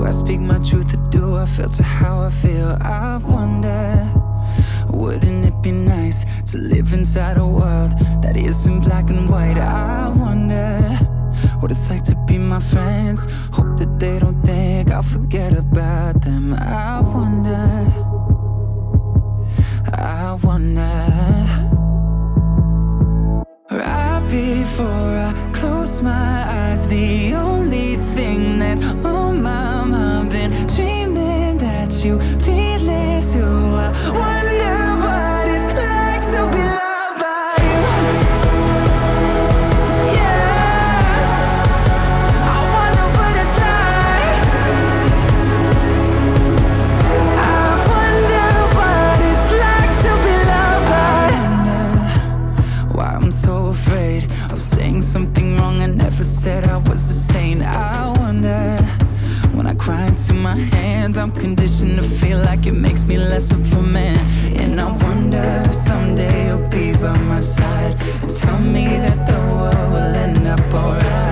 I speak my truth or do I filter how I feel? I wonder, wouldn't it be nice to live inside a world that isn't black and white? I wonder what it's like to be my friends. Hope that they don't think I'll forget about them. I wonder, I wonder. Right before I close my eyes, the only thing that's on my mind, been dreaming that you feel it too. I wonder what it's like to be loved by you. Yeah, I wonder what it's like. I wonder what it's like to be loved by you. I wonder why I'm so afraid of saying something wrong I never said I was a saint. I wonder, when I cry into my hands, I'm conditioned to feel like it makes me less of a man. And I wonder if someday you'll be by my side and tell me that the world will end up alright.